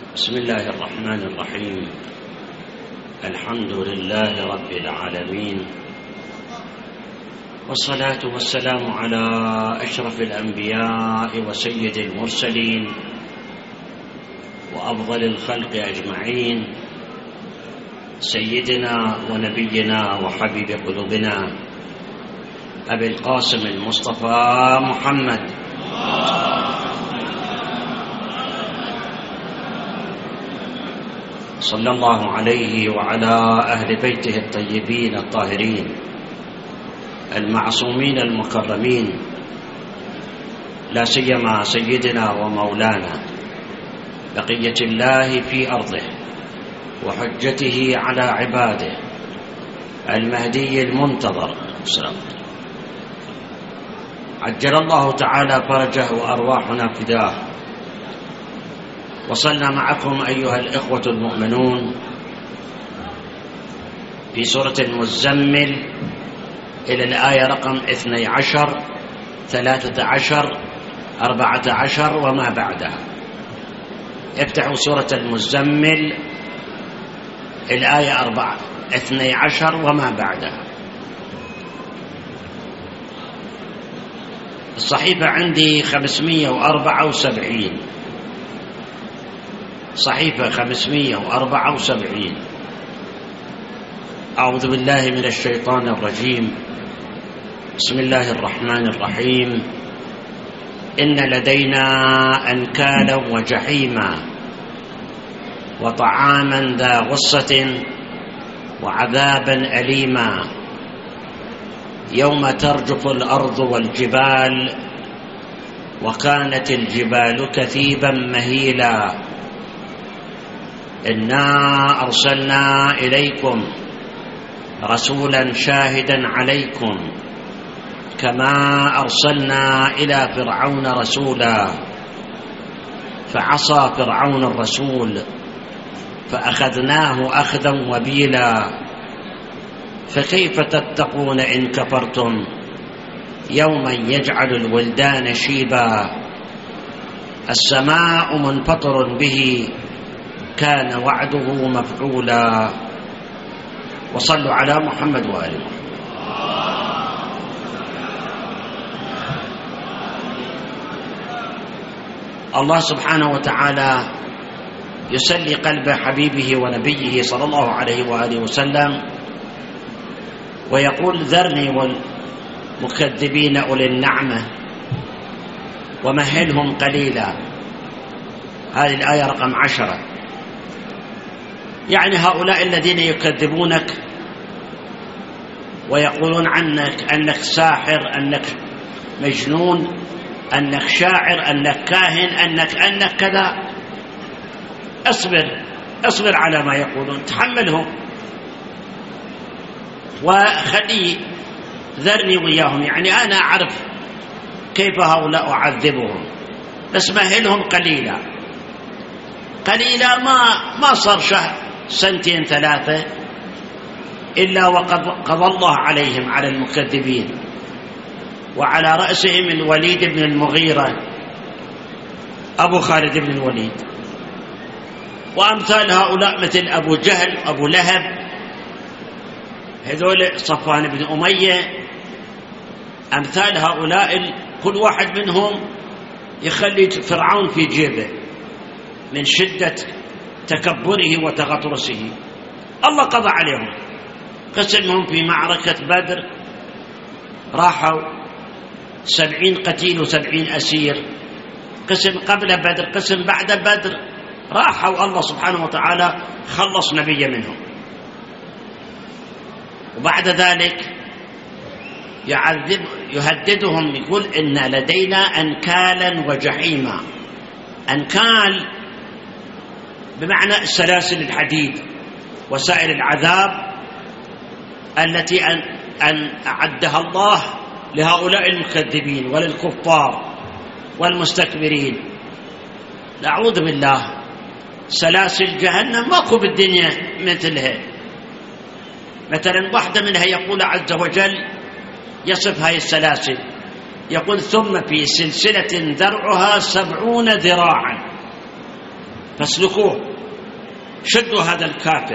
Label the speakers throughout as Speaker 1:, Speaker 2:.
Speaker 1: بسم الله الرحمن الرحيم. الحمد لله رب العالمين، والصلاة والسلام على أشرف الأنبياء وسيد المرسلين وأفضل الخلق أجمعين، سيدنا ونبينا وحبيب قلوبنا أبي القاسم المصطفى محمد صلى الله عليه وعلى أهل بيته الطيبين الطاهرين المعصومين المكرمين، لا سيما سيدنا ومولانا بقية الله في أرضه وحجته على عباده المهدي المنتظر. السلام عجل الله تعالى فرجه وأرواحنا فداه. وصلنا معكم أيها الإخوة المؤمنون في سورة المزمل إلى الآية رقم 12 13 14 وما بعدها. افتحوا سورة المزمل الآية 12 وما بعدها. الصحيفة عندي 574، صحيفة 574. أعوذ بالله من الشيطان الرجيم. بسم الله الرحمن الرحيم. إن لدينا أنكالا وجحيما وطعاما ذا غصة وعذابا أليما يوم ترجف الأرض والجبال وكانت الجبال كثيبا مهيلا إنا أرسلنا إليكم رسولا شاهدا عليكم كما أرسلنا إلى فرعون رسولا فعصى فرعون الرسول فأخذناه أخذا وبيلا فكيف تتقون إن كفرتم يوما يجعل الولدان شيبا السماء منفطر به كان وعده مفعولا. وصلوا على محمد وآل محمد. الله سبحانه وتعالى يسلي قلب حبيبه ونبيه صلى الله عليه وآله وسلم ويقول: ذرني والمكذبين أولي النعمة ومهلهم قليلا. هذه الآية رقم 10. يعني هؤلاء الذين يكذبونك ويقولون عنك أنك ساحر، أنك مجنون، أنك شاعر، أنك كاهن، أنك كذا، اصبر على ما يقولون، تحملهم وخلي ذرني وياهم. يعني أنا أعرف كيف هؤلاء أعذبهم، بس مهلهم قليلا. ما صار شهر، سنتين، 3 إلا وقد قضى الله عليهم، على المكذبين، وعلى رأسهم الوليد بن المغيرة أبو خالد بن الوليد، وأمثال هؤلاء مثل أبو جهل، أبو لهب، هذول صفوان بن أمية. أمثال هؤلاء كل واحد منهم يخلي فرعون في جيبه من شدة تكبره وتغطرسه. الله قضى عليهم، قسمهم في معركة بدر، راحوا 70 قتيل و70 أسير، قسم قبل بدر، قسم بعد بدر، راحوا. الله سبحانه وتعالى خلص نبيه منهم. وبعد ذلك يهددهم، يقول: إن لدينا أنكالا وجحيما. أنكال بمعنى سلاسل الحديد، وسائل العذاب التي أن أعدها الله لهؤلاء المكذبين وللكفار والمستكبرين. نعوذ بالله، سلاسل جهنم ماكو بالدنيا مثلها. مثلا واحدة منها يقول عز وجل يصف هاي السلاسل، يقول: ثم في سلسلة ذرعها 70 ذراعا فاسلكوه، شدوا هذا الكافر.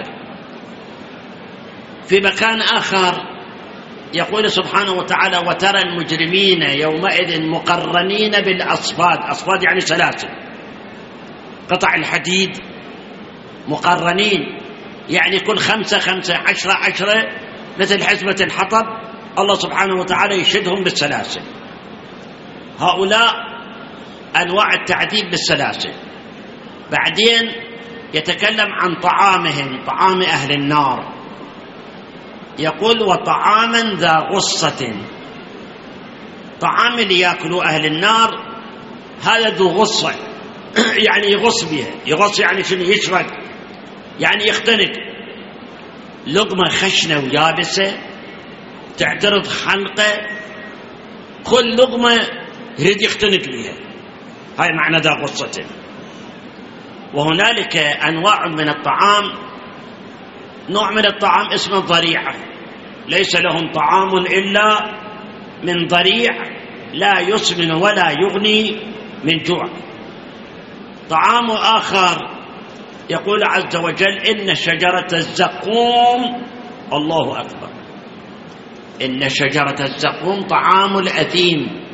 Speaker 1: في مكان آخر يقول سبحانه وتعالى: وترى المجرمين يومئذ مقرنين بالأصفاد. أصفاد يعني سلاسل، قطع الحديد مقرنين، يعني كل 5 5 10 10 مثل حزمة الحطب، الله سبحانه وتعالى يشدهم بالسلاسل. هؤلاء أنواع التعذيب بالسلاسل. بعدين يتكلم عن طعامهم، طعام أهل النار، يقول: وطعاما ذا غصة. طعام اللي يأكلوا أهل النار هذا ذو غصة، يعني يغص بها. يغص يعني شنو؟ يشرق، يعني يختنق. لقمة خشنة ويابسة تعترض خلقه، كل لقمة يريد يختنق بها، هاي معنى ذا غصة. وهنالك أنواع من الطعام، نوع من الطعام اسمه ضريعة، ليس لهم طعام إلا من ضريع لا يسمن ولا يغني من جوع. طعام آخر يقول عز وجل: إن شجرة الزقوم، الله أكبر، إن شجرة الزقوم طعام الأثيم.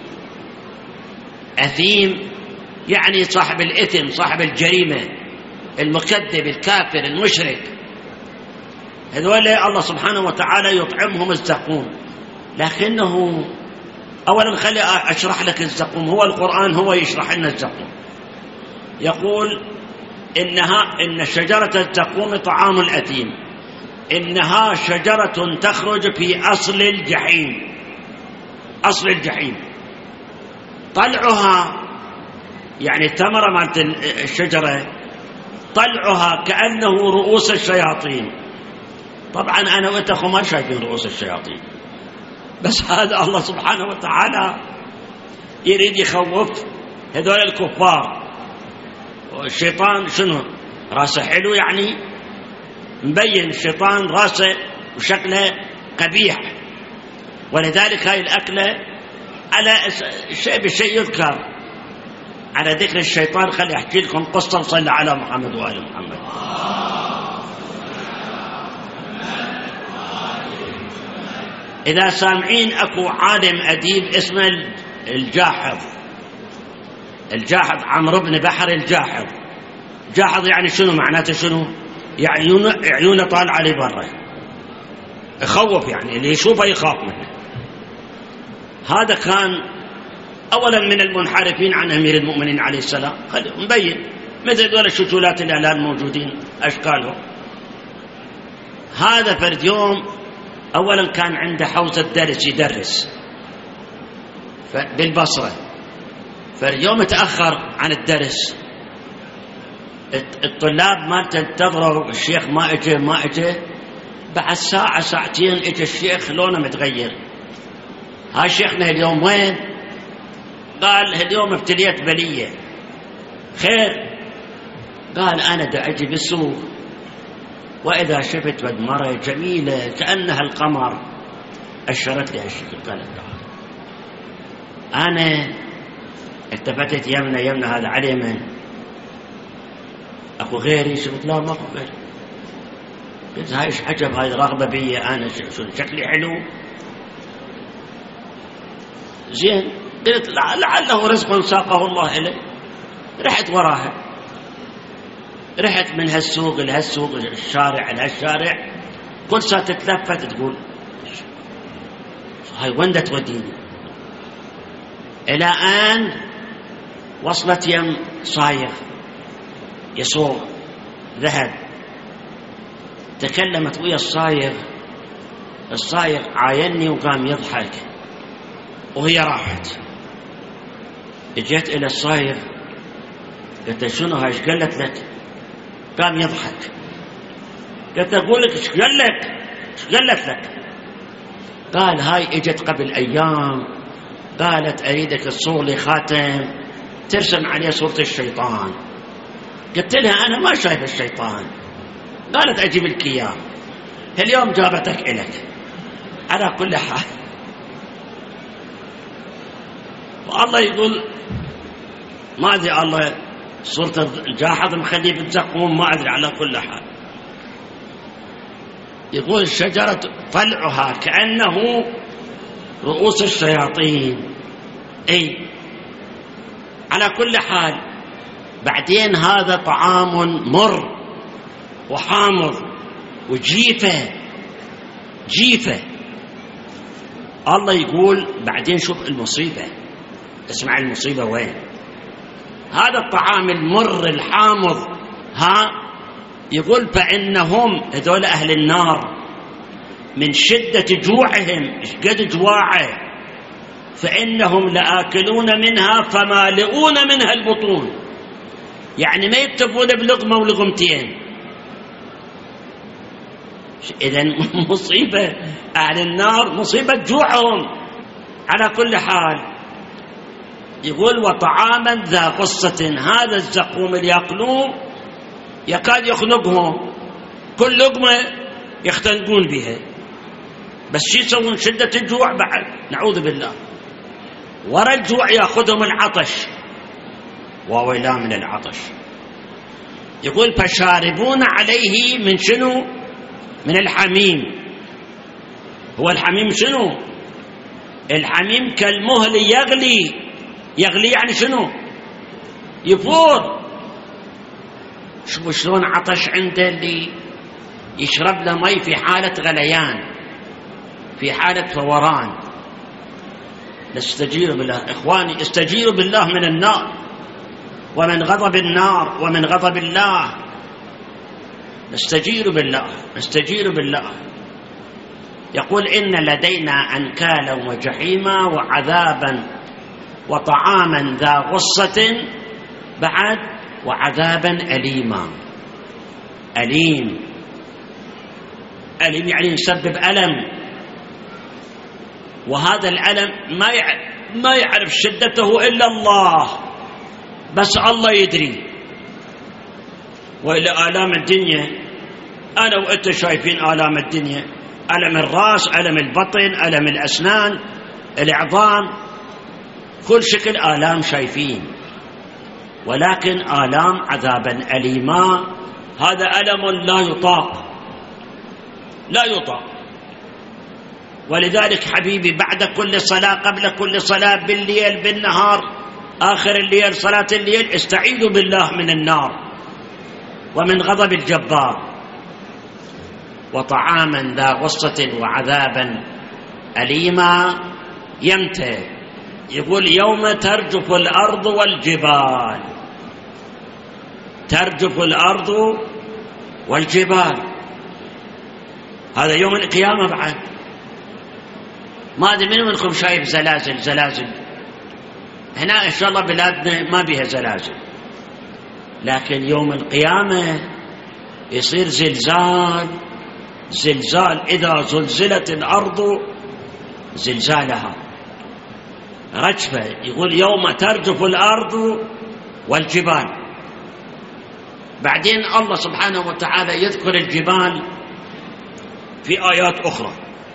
Speaker 1: أثيم يعني صاحب الإثم، صاحب الجريمة، المكذب، الكافر، المشرك. هذول الله سبحانه وتعالى يطعمهم الزقوم. لكنه أولا خلي أشرح لك الزقوم، هو القرآن هو يشرح لنا الزقوم. يقول: إن شجرة الزقوم طعام الأثيم، إنها شجرة تخرج في أصل الجحيم. أصل الجحيم طلعها، يعني الثمرة مالت الشجرة طلعها كأنه رؤوس الشياطين. طبعا أنا وأنت ما شايفين رؤوس الشياطين، بس هذا الله سبحانه وتعالى يريد يخوف هذول الكفار. الشيطان شنو؟ راسه حلو، يعني مبين الشيطان راسه وشكله قبيح، ولذلك هاي الأكلة على شيء بشيء يذكر. على ذكر الشيطان خلي أحكي لكم قصة وصلى على محمد وآل محمد. إذا سامعين أكو عالم أديب اسمه الجاحظ. الجاحظ عمرو بن بحر الجاحظ. جاحظ يعني شنو؟ معناته شنو؟ يعني عيونه طالعة لبرا، يخوف، يعني اللي يشوفه يخاف منه. هذا كان أولا من المنحرفين عن أمير المؤمنين عليه السلام، مبين مثل دول الشتولات اللي الآن موجودين أشكالهم. هذا فرد يوم أولا كان عنده حوزة درس يدرس بالبصرة، فاليوم تأخر عن الدرس، الطلاب ما تنتظروا الشيخ، ما اجى بعد ساعة ساعتين اجى الشيخ لونه متغير. ها شيخنا اليوم وين؟ قال اليوم ابتليت بلية. خير؟ قال أنا دا أجي بالسوق وإذا شفت مرة جميلة كأنها القمر، أشرت لي هالشكل. قالت أنا التفتت يمنا هذا على اليمين، أكو غيري؟ شفت لا ما أكو غيري. قلت هاي إيش عجب، هاي رغبة بي أنا، شكلي حلو زين. قلت لعله رزق ساقه الله إليه. رحت وراها، رحت من هالسوق لهالسوق، الشارع لهالشارع، كل ساعة تتلفت تقول هاي وين توديني؟ إلى أن وصلت يم صايغ يسوع ذهب. تكلمت ويا الصايغ عايني وقام يضحك، وهي راحت. اجيت إلى الصايغ قلت شنو هاي، ايش قالت لك؟ قام يضحك. قلت أقول لك ايش قالت لك؟ قال هاي اجت قبل أيام، قالت أريدك تصور لي خاتم ترسم عليه صورة الشيطان. قلت لها أنا ما شايف الشيطان. قالت أجيب لك إياه، اليوم جابتك إلك. على كل حال والله يقول ماذا الله صورة الجاحظ مخليه بالزقوم، ما أدري، على كل حال. يقول الشجرة طلعها كأنه رؤوس الشياطين. أي على كل حال. بعدين هذا طعام مر وحامض وجيفة، جيفة. الله يقول بعدين شوف المصيبة، اسمع المصيبة وين. هذا الطعام المر الحامض يقول فإنهم هذول أهل النار من شدة جوعهم، قد جواعه، فإنهم لآكلون منها فمالئون منها البطون. يعني ما يكتفون بلقمة ولقمتين. إذن مصيبة أهل النار، مصيبة جوعهم. على كل حال يقول وطعاما ذا غصة، هذا الزقوم اللي يأكلوه يكاد يخنقهم، كل لقمة يختنقون بها. بس شو يسوون؟ شدة الجوع بعد، نعوذ بالله. ورا الجوع يأخذهم العطش، وويلا من العطش. يقول فشاربون عليه من شنو؟ من الحميم. هو الحميم شنو؟ الحميم كالمهل يغلي. يغلي يعني شنو؟ يفور. شوفوا شلون عطش عنده اللي يشرب له مي في حالة غليان، في حالة فوران. نستجير بالله إخواني، استجيروا بالله من النار ومن غضب النار ومن غضب الله. نستجير بالله، نستجير بالله. يقول إن لدينا أنكالا وجحيما وعذابا وطعاما ذا غصة بعد وعذابا أليما. أليم، أليم يعني يسبب ألم، وهذا الألم ما يعرف شدته إلا الله، بس الله يدري. وإلى آلام الدنيا أنا وأنت شايفين آلام الدنيا، ألم الرأس، ألم البطن، ألم الأسنان، العظام، كل شكل آلام شايفين، ولكن آلام عذابا أليما. هذا ألم لا يطاق، لا يطاق. ولذلك حبيبي بعد كل صلاة، قبل كل صلاة، بالليل، بالنهار، آخر الليل، صلاة الليل، استعيذوا بالله من النار ومن غضب الجبار. وطعاما ذا غصة وعذابا أليما. يمتى؟ يقول يوم ترجف الأرض والجبال. ترجف الأرض والجبال، هذا يوم القيامة. بعد ما أدري من منكم شايف زلازل. هنا إن شاء الله بلادنا ما بيها زلازل، لكن يوم القيامة يصير زلزال. إذا زلزلت الأرض زلزالها، رجفة. يقول يوم ترجف الأرض والجبال. بعدين الله سبحانه وتعالى يذكر الجبال في آيات أخرى،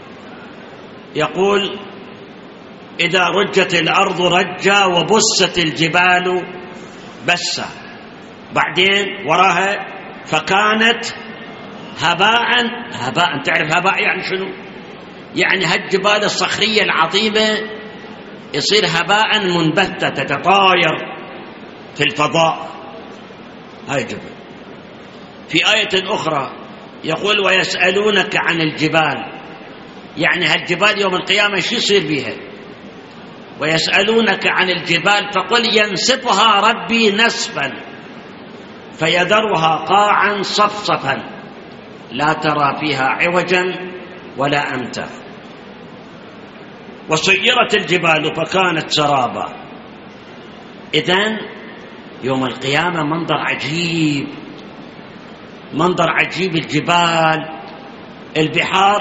Speaker 1: يقول إذا رجت الأرض رجا وبست الجبال بسا. بعدين وراها فكانت هباء. تعرف هباء يعني شنو؟ يعني هالجبال الصخرية العظيمة يصير هباء منبتة، تتطاير في الفضاء. هاي جبل. في آية أخرى يقول ويسألونك عن الجبال، يعني هالجبال يوم القيامة شو يصير بها؟ ويسألونك عن الجبال فقل ينسفها ربي نسفا فيذرها قاعا صفصفا لا ترى فيها عوجا ولا أمتا. وسيرت الجبال فكانت سرابا. إذن يوم القيامة منظر عجيب، منظر عجيب. الجبال، البحار،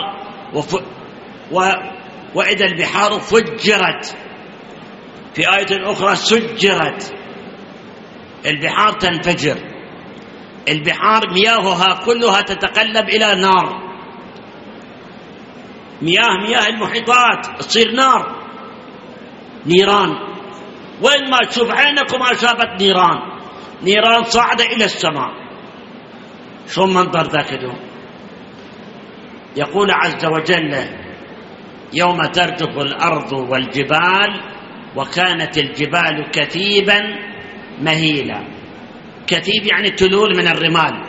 Speaker 1: وإذا البحار فجرت. في آية أخرى سجرت. البحار تنفجر، البحار مياهها كلها تتقلب إلى نار. مياه المحيطات تصير نار، نيران. وين ما تشوف عينك وما شافت نيران. نيران صاعدة إلى السماء. شو منظر ذاك اليوم؟ يقول عز وجل: يوم ترجف الأرض والجبال وكانت الجبال كثيبا مهيلا. كثيب يعني تلول من الرمال،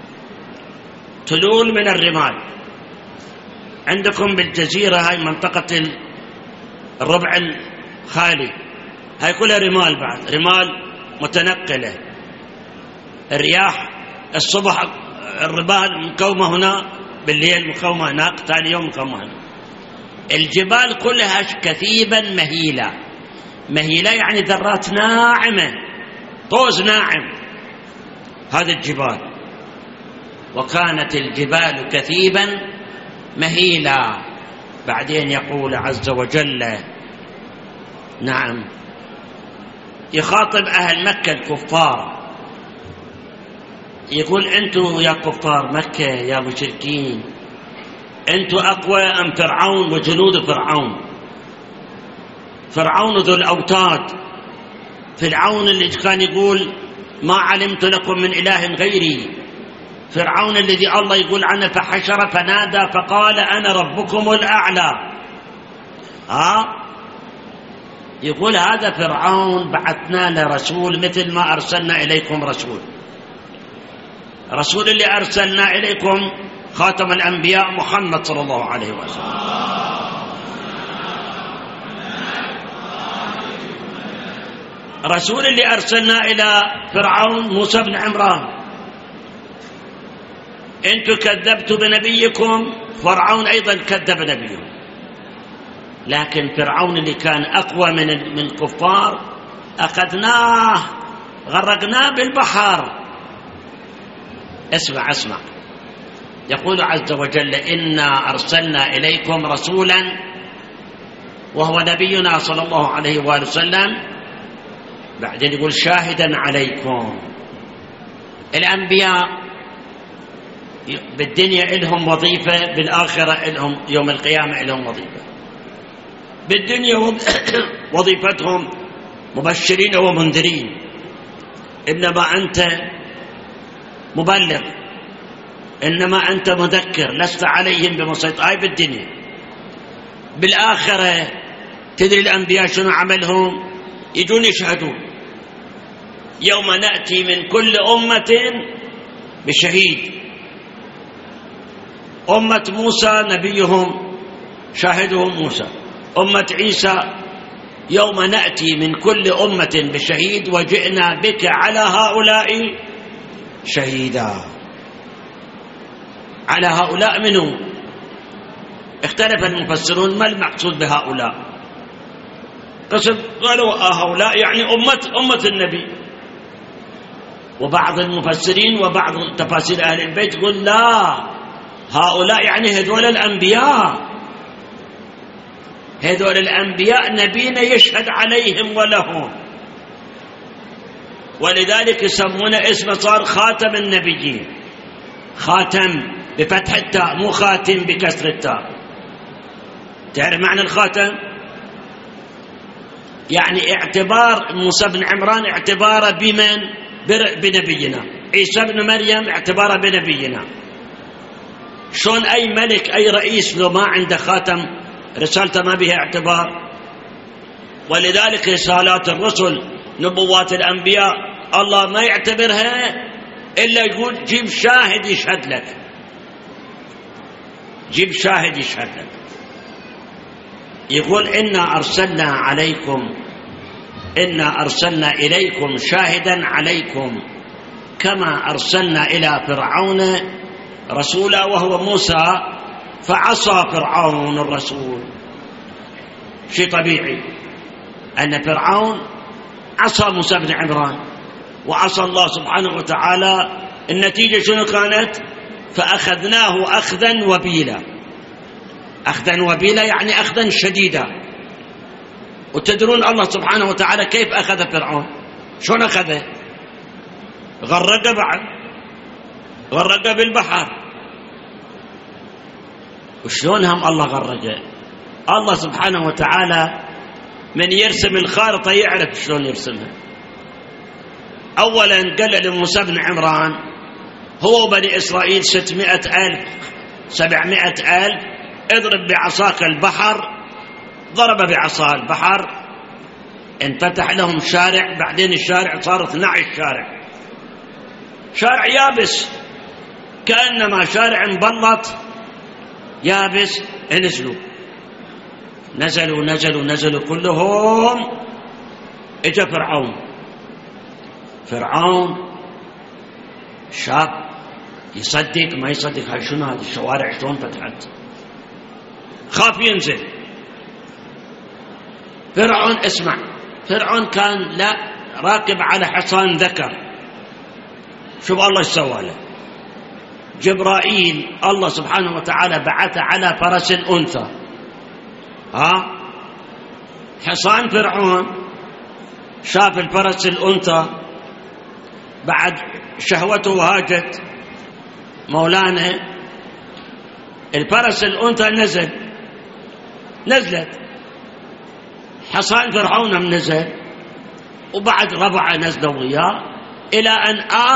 Speaker 1: تلول من الرمال. عندكم بالجزيرة هاي منطقة الربع الخالي، هاي كلها رمال، بعد رمال متنقلة. الرياح الصبح الرمال مقومة هنا، بالليل مقومة هناك، ثاني يوم مقومة هنا. الجبال كلها كثيبا مهيلة. مهيلة يعني ذرات ناعمة، طوز ناعم، هذه الجبال. وكانت الجبال كثيبا مهيلا. بعدين يقول عز وجل، نعم، يخاطب أهل مكة الكفار، يقول: أنتم يا كفار مكة يا مشركين، أنتم أقوى أم فرعون وجنود فرعون؟ فرعون ذو الأوتاد، فرعون اللي كان يقول: ما علمت لكم من إله غيري، فرعون الذي الله يقول عنه: فحشر فنادى فقال أنا ربكم الأعلى. يقول هذا فرعون بعثنا له رسول مثل ما أرسلنا إليكم رسول. رسول اللي أرسلنا إليكم خاتم الأنبياء محمد صلى الله عليه وسلم. رسول اللي أرسلنا إلى فرعون موسى بن عمران. أنتم كذبتوا بنبيكم، فرعون أيضا كذب نبيه. لكن فرعون اللي كان أقوى من الكفار أخذناه غرقناه بالبحر. اسمع، يقول عز وجل: إنا أرسلنا إليكم رسولا، وهو نبينا صلى الله عليه وآله وسلم. بعدين يقول: شاهدا عليكم. الأنبياء بالدنيا إلهم وظيفة، بالآخرة إلهم يوم القيامة إلهم وظيفة. بالدنيا وظيفتهم مبشرين ومنذرين، إنما أنت مبلغ، إنما أنت مذكر، لست عليهم بمسيطر. هاي بالدنيا. بالآخرة تدري الأنبياء شنو عملهم؟ يجون يشهدون: يوم نأتي من كل أمة بشهيد. أمة موسى نبيهم شاهدهم موسى، أمة عيسى: يوم نأتي من كل أمة بشهيد وجئنا بك على هؤلاء شهيدا. على هؤلاء منهم اختلف المفسرون ما المقصود بهؤلاء. قسم قالوا هؤلاء يعني أمة النبي، وبعض المفسرين وبعض تفاسير أهل البيت يقول لا، هؤلاء يعني هذول الأنبياء، هذول الأنبياء نبينا يشهد عليهم ولهم، ولذلك يسمونه اسمه صار خاتم النبيين. خاتم بفتح التاء، مو خاتم بكسر التاء. تعرف معنى الخاتم؟ يعني اعتبار موسى بن عمران اعتباره بمن؟ بنبينا. عيسى بن مريم اعتباره بنبينا. شلون أي ملك أي رئيس لو ما عنده خاتم رسالته ما بها اعتبار؟ ولذلك رسالات الرسل نبوات الأنبياء الله ما يعتبرها إلا يقول جيب شاهد يشهد لك، جيب شاهد يشهد لك. يقول إنا أرسلنا إليكم شاهدا عليكم كما أرسلنا إلى فرعون رسولا وهو موسى فعصى فرعون الرسول. شيء طبيعي أن فرعون عصى موسى بن عمران وعصى الله سبحانه وتعالى. النتيجة شنو كانت؟ فأخذناه أخذا وبيلا. أخذا وبيلا يعني أخذا شديدا. وتدرون الله سبحانه وتعالى كيف أخذ فرعون؟ شلون أخذه؟ غرق بعد، غرق بالبحر. وشلون هم الله غرقه؟ الله سبحانه وتعالى من يرسم الخارطة يعرف شلون يرسمها. أولا قال لموسى بن عمران هو بني إسرائيل 600,000 700,000 اضرب بعصاك البحر. ضرب بعصا البحر انفتح لهم شارع، بعدين الشارع صار 12 شارع، شارع يابس كأنما شارع مبلط يابس. نزلوا كلهم. اجا فرعون شاب يصدق ما يصدق، هاي شنو هذه الشوارع شلون فتحت؟ خاف ينزل. فرعون اسمع، فرعون كان لا راكب على حصان ذكر. شوف الله ايش سوى له. جبرائيل الله سبحانه وتعالى بعثه على فرس انثى. حصان فرعون شاف الفرس الانثى، بعد شهوته هاجت مولانا، الفرس الانثى نزلت، حصان فرعون نزل، وبعد ربعه نزلوا وياه، الى ان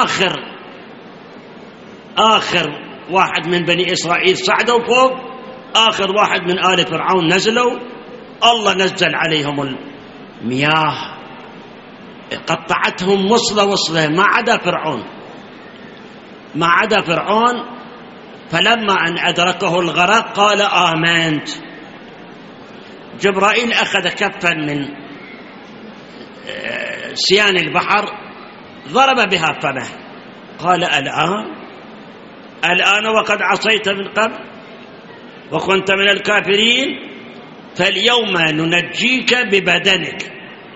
Speaker 1: اخر واحد من بني اسرائيل صعدوا فوق، اخر واحد من آل فرعون نزلوا. الله نزل عليهم المياه قطعتهم وصله ما عدا فرعون. فلما ان ادركه الغرق قال آمنت. جبرائيل اخذ كفا من سيان البحر ضرب بها فمه، قال الآن وقد عصيت من قبل وكنت من الكافرين، فاليوم ننجيك ببدنك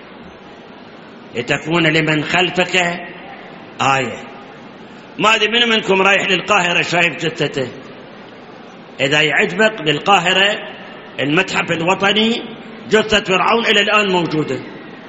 Speaker 1: لتكون لمن خلفك آية. ما أدري من منكم رايح للقاهرة شايف جثته؟ إذا يعجبك بالقاهرة المتحف الوطني جثة فرعون إلى الآن موجودة،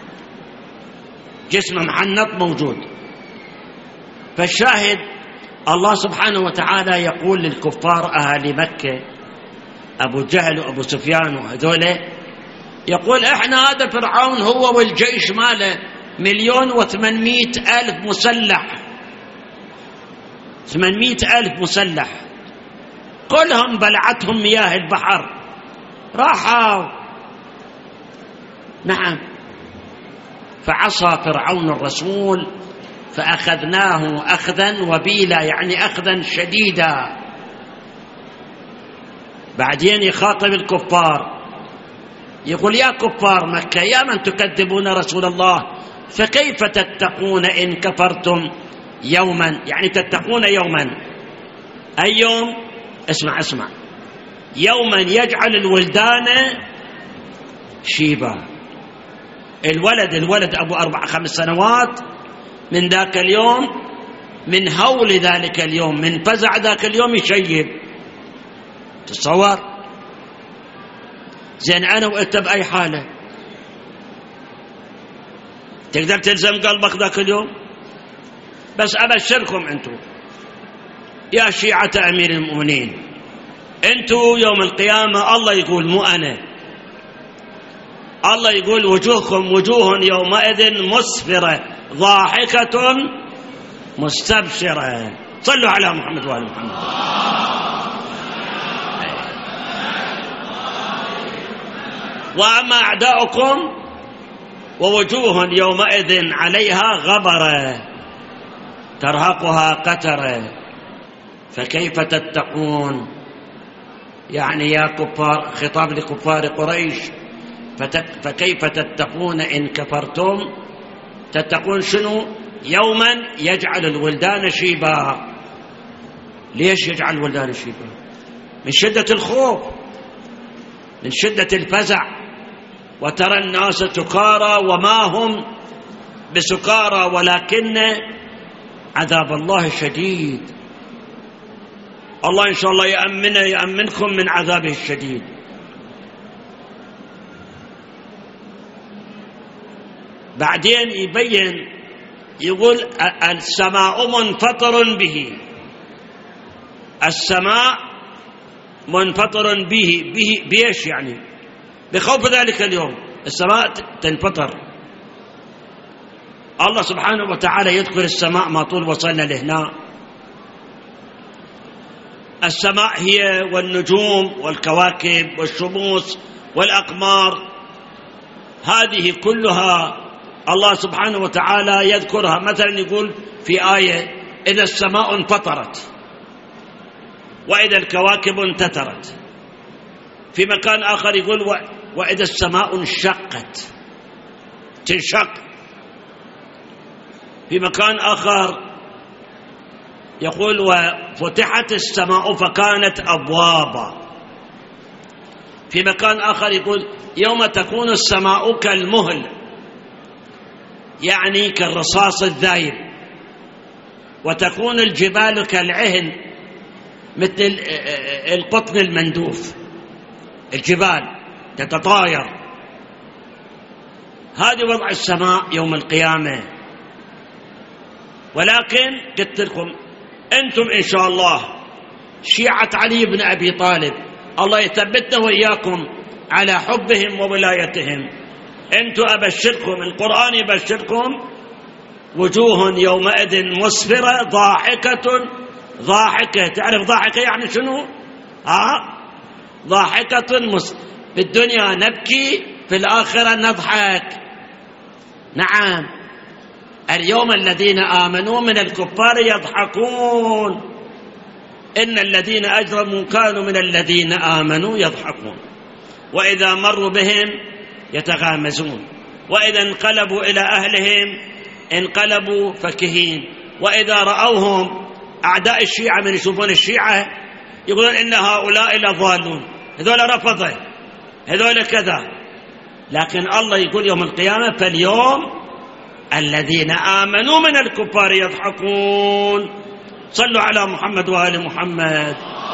Speaker 1: جسمه محنط موجود. فالشاهد الله سبحانه وتعالى يقول للكفار أهل مكة أبو جهل وأبو سفيان وهذولا، يقول إحنا هذا فرعون هو والجيش ماله 1,800,000 مسلح، 800,000 مسلح، كلهم بلعتهم مياه البحر راحوا. نعم. فعصى فرعون الرسول فأخذناه أخذا وبيلا، يعني أخذا شديدا. بعدين يخاطب الكفار يقول يا كفار مكة يا من تكذبون رسول الله، فكيف تتقون إن كفرتم يوما، يعني تتقون يوما. أي يوم؟ اسمع، يوما يجعل الولدان شيبا. الولد أبو 4-5 سنوات من ذاك اليوم، من هول ذلك اليوم، من فزع ذاك اليوم يشيب. تصور زين أنا وأنت بأي حالة تقدر تلزم قلبك ذاك اليوم؟ بس أبشركم أنتم يا شيعة أمير المؤمنين، أنتم يوم القيامة الله يقول مو أنا، الله يقول وجوهكم وجوه يومئذ مسفرة ضاحكة مستبشرة. صلوا على محمد وآل محمد. وأما أعداؤكم ووجوه يومئذ عليها غبرة ترهقها قترة فكيف تتقون، يعني يا كفار، خطاب لكفار قريش، فكيف تتقون إن كفرتم. تتقون شنو؟ يوما يجعل الولدان شيبا. ليش يجعل الولدان شيبا؟ من شدة الخوف، من شدة الفزع. وترى الناس سكارى وما هم بسكارى ولكن عذاب الله شديد. الله إن شاء الله يأمنكم من عذابه الشديد. بعدين يبين يقول السماء منفطر به، السماء منفطر به بيش، يعني بخوف ذلك اليوم السماء تنفطر. الله سبحانه وتعالى يذكر السماء ما طول وصلنا لهنا. السماء هي والنجوم والكواكب والشموس والأقمار، هذه كلها الله سبحانه وتعالى يذكرها. مثلا يقول في آية إذا السماء انفطرت، وإذا الكواكب انتثرت. في مكان آخر يقول وإذا السماء انشقت، تنشق. في مكان آخر يقول وفتحت السماء فكانت أبوابا. في مكان آخر يقول يوم تكون السماء كالمهل، يعني كالرصاص الذايب، وتكون الجبال كالعهن، مثل القطن المندوف، الجبال تتطاير. هذا وضع السماء يوم القيامة. ولكن قلت لكم أنتم إن شاء الله شيعة علي بن أبي طالب، الله يثبتنا وإياكم على حبهم وولايتهم. أنتم أبشركم، القرآن يبشركم وجوه يومئذ مسفرة ضاحكة. تعرف ضاحكة يعني شنو؟ ضاحكة في الدنيا نبكي، في الآخرة نضحك. نعم، اليوم الذين آمنوا من الكفار يضحكون، إن الذين أجرموا كانوا من الذين آمنوا يضحكون، وإذا مروا بهم يتغامزون، وإذا انقلبوا إلى أهلهم انقلبوا فكهين، وإذا رأوهم أعداء الشيعة من يشوفون الشيعة يقولون إن هؤلاء لضالون، هذول رفضه، هذول كذا. لكن الله يقول يوم القيامة فاليوم الذين آمنوا من الكفار يضحكون. صلوا على محمد وآل محمد.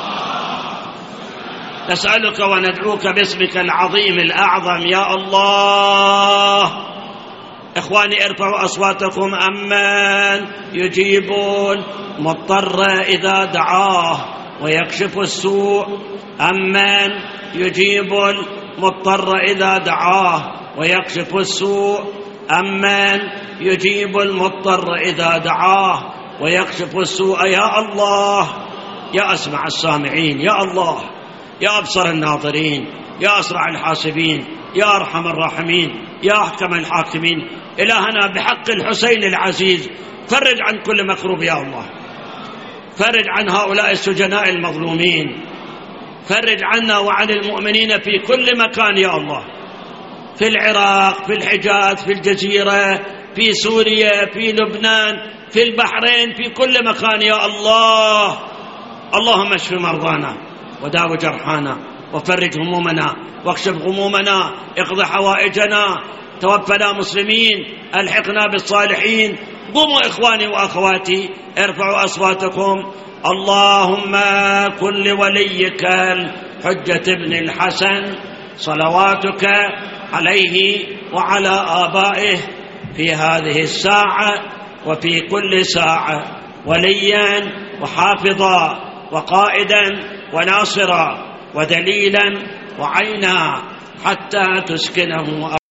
Speaker 1: نسألك وندعوك باسمك العظيم الأعظم يا الله. إخواني ارفعوا أصواتكم أمن يجيب المضطر إذا دعاه ويكشف السوء، أمن يجيب المضطر إذا دعاه ويكشف السوء، أمن يجيب المضطر إذا دعاه ويكشف السوء. يا الله، يا أسمع السامعين، يا الله، يا أبصر الناظرين، يا أسرع الحاسبين، يا أرحم الراحمين، يا أحكم الحاكمين. إلهنا بحق الحسين العزيز فرج عن كل مكروب يا الله، فرج عن هؤلاء السجناء المظلومين، فرج عنا وعن المؤمنين في كل مكان يا الله، في العراق، في الحجاز، في الجزيرة، في سوريا، في لبنان، في البحرين، في كل مكان يا الله. اللهم اشف مرضانا وداو جرحانا وفرج همومنا واكشف غمومنا، اقض حوائجنا، توفنا مسلمين، الحقنا بالصالحين. قوموا إخواني وأخواتي ارفعوا أصواتكم. اللهم كن لوليك الحجة ابن الحسن صلواتك عليه وعلى آبائه في هذه الساعة وفي كل ساعة وليا وحافظا وقائدا وناصرا ودليلا وعينا حتى تسكنه